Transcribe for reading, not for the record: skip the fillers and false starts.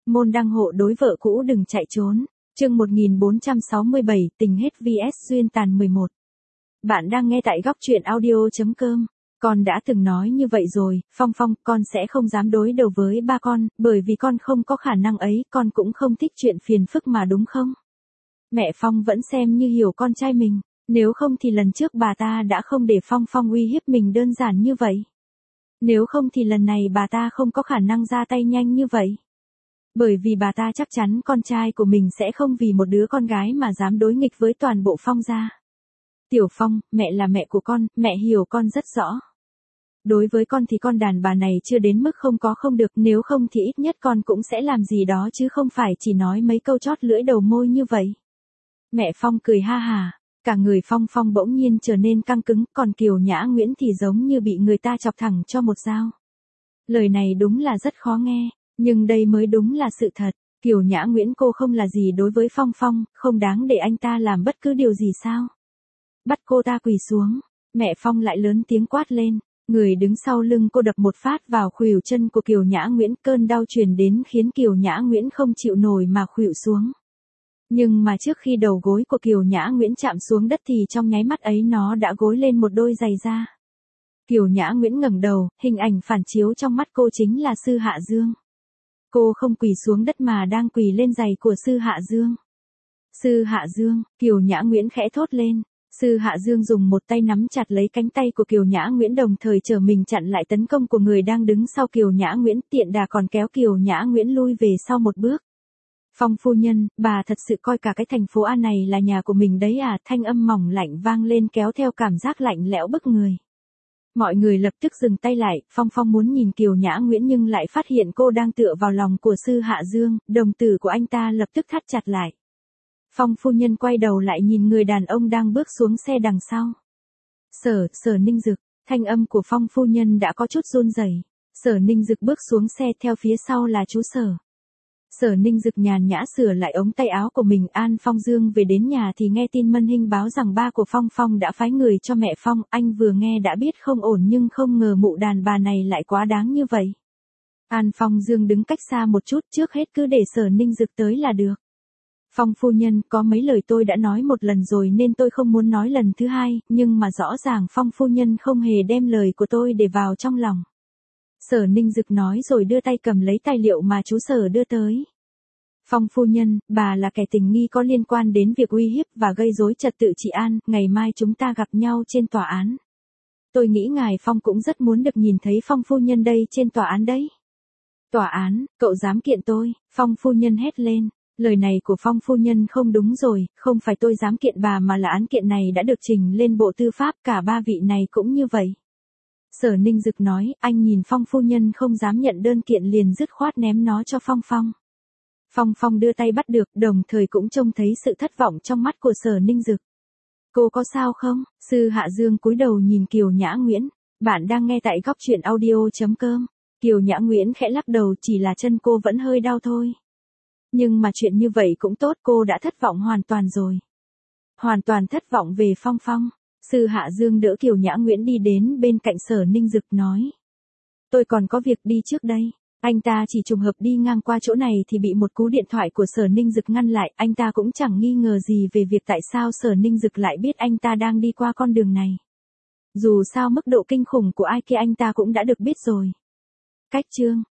môn đăng hộ đối vợ cũ đừng chạy trốn. Chương 1467, tình hết vs duyên tàn 11. Bạn đang nghe tại góc truyện audio.com. Con đã từng nói như vậy rồi, Phong Phong, con sẽ không dám đối đầu với ba con, bởi vì con không có khả năng ấy, con cũng không thích chuyện phiền phức mà đúng không? Mẹ Phong vẫn xem như hiểu con trai mình, nếu không thì lần trước bà ta đã không để Phong Phong uy hiếp mình đơn giản như vậy. Nếu không thì lần này bà ta không có khả năng ra tay nhanh như vậy. Bởi vì bà ta chắc chắn con trai của mình sẽ không vì một đứa con gái mà dám đối nghịch với toàn bộ Phong gia. Tiểu Phong, mẹ là mẹ của con, mẹ hiểu con rất rõ. Đối với con thì con đàn bà này chưa đến mức không có không được, nếu không thì ít nhất con cũng sẽ làm gì đó chứ không phải chỉ nói mấy câu chót lưỡi đầu môi như vậy. Mẹ Phong cười ha hà, cả người Phong Phong bỗng nhiên trở nên căng cứng, còn Kiều Nhã Nguyễn thì giống như bị người ta chọc thẳng cho một dao. Lời này đúng là rất khó nghe, nhưng đây mới đúng là sự thật. Kiều Nhã Nguyễn cô không là gì đối với Phong Phong, không đáng để anh ta làm bất cứ điều gì sao. Bắt cô ta quỳ xuống, mẹ Phong lại lớn tiếng quát lên. Người đứng sau lưng cô đập một phát vào khuỷu chân của Kiều Nhã Nguyễn, cơn đau truyền đến khiến Kiều Nhã Nguyễn không chịu nổi mà khuỵu xuống. Nhưng mà trước khi đầu gối của Kiều Nhã Nguyễn chạm xuống đất thì trong nháy mắt ấy nó đã gối lên một đôi giày da. Kiều Nhã Nguyễn ngẩng đầu, hình ảnh phản chiếu trong mắt cô chính là Sư Hạ Dương. Cô không quỳ xuống đất mà đang quỳ lên giày của Sư Hạ Dương. Sư Hạ Dương, Kiều Nhã Nguyễn khẽ thốt lên. Sư Hạ Dương dùng một tay nắm chặt lấy cánh tay của Kiều Nhã Nguyễn đồng thời trở mình chặn lại tấn công của người đang đứng sau Kiều Nhã Nguyễn, tiện đà còn kéo Kiều Nhã Nguyễn lui về sau một bước. Phong phu nhân, bà thật sự coi cả cái thành phố A này là nhà của mình đấy à? Thanh âm mỏng lạnh vang lên kéo theo cảm giác lạnh lẽo bức người. Mọi người lập tức dừng tay lại, Phong Phong muốn nhìn Kiều Nhã Nguyễn nhưng lại phát hiện cô đang tựa vào lòng của Sư Hạ Dương, đồng tử của anh ta lập tức thắt chặt lại. Phong phu nhân quay đầu lại nhìn người đàn ông đang bước xuống xe đằng sau. Sở Ninh Dực, thanh âm của Phong phu nhân đã có chút run rẩy. Sở Ninh Dực bước xuống xe theo phía sau là chú Sở. Sở Ninh Dực nhàn nhã sửa lại ống tay áo của mình. An Phong Dương về đến nhà thì nghe tin Mân Hinh báo rằng ba của Phong Phong đã phái người cho mẹ Phong, anh vừa nghe đã biết không ổn nhưng không ngờ mụ đàn bà này lại quá đáng như vậy. An Phong Dương đứng cách xa một chút, trước hết cứ để Sở Ninh Dực tới là được. Phong phu nhân, có mấy lời tôi đã nói một lần rồi nên tôi không muốn nói lần thứ hai, nhưng mà rõ ràng Phong phu nhân không hề đem lời của tôi để vào trong lòng. Sở Ninh Dực nói rồi đưa tay cầm lấy tài liệu mà chú Sở đưa tới. Phong phu nhân, bà là kẻ tình nghi có liên quan đến việc uy hiếp và gây rối trật tự trị an, ngày mai chúng ta gặp nhau trên tòa án. Tôi nghĩ ngài Phong cũng rất muốn được nhìn thấy Phong phu nhân đây trên tòa án đấy. Tòa án, cậu dám kiện tôi? Phong phu nhân hét lên. Lời này của Phong phu nhân không đúng rồi, không phải tôi dám kiện bà mà là án kiện này đã được trình lên Bộ Tư pháp, cả ba vị này cũng như vậy. Sở Ninh Dực nói, anh nhìn Phong phu nhân không dám nhận đơn kiện liền dứt khoát ném nó cho Phong Phong. Phong Phong đưa tay bắt được, đồng thời cũng trông thấy sự thất vọng trong mắt của Sở Ninh Dực. Cô có sao không? Sư Hạ Dương cúi đầu nhìn Kiều Nhã Nguyễn. Bạn đang nghe tại góc truyện audio.com. Kiều Nhã Nguyễn khẽ lắc đầu, chỉ là chân cô vẫn hơi đau thôi. Nhưng mà chuyện như vậy cũng tốt, cô đã thất vọng hoàn toàn rồi. Hoàn toàn thất vọng về Phong Phong. Sư Hạ Dương đỡ Kiều Nhã Nguyễn đi đến bên cạnh Sở Ninh Dực nói. Tôi còn có việc đi trước đây. Anh ta chỉ trùng hợp đi ngang qua chỗ này thì bị một cú điện thoại của Sở Ninh Dực ngăn lại. Anh ta cũng chẳng nghi ngờ gì về việc tại sao Sở Ninh Dực lại biết anh ta đang đi qua con đường này. Dù sao mức độ kinh khủng của ai kia anh ta cũng đã được biết rồi. Cách chương.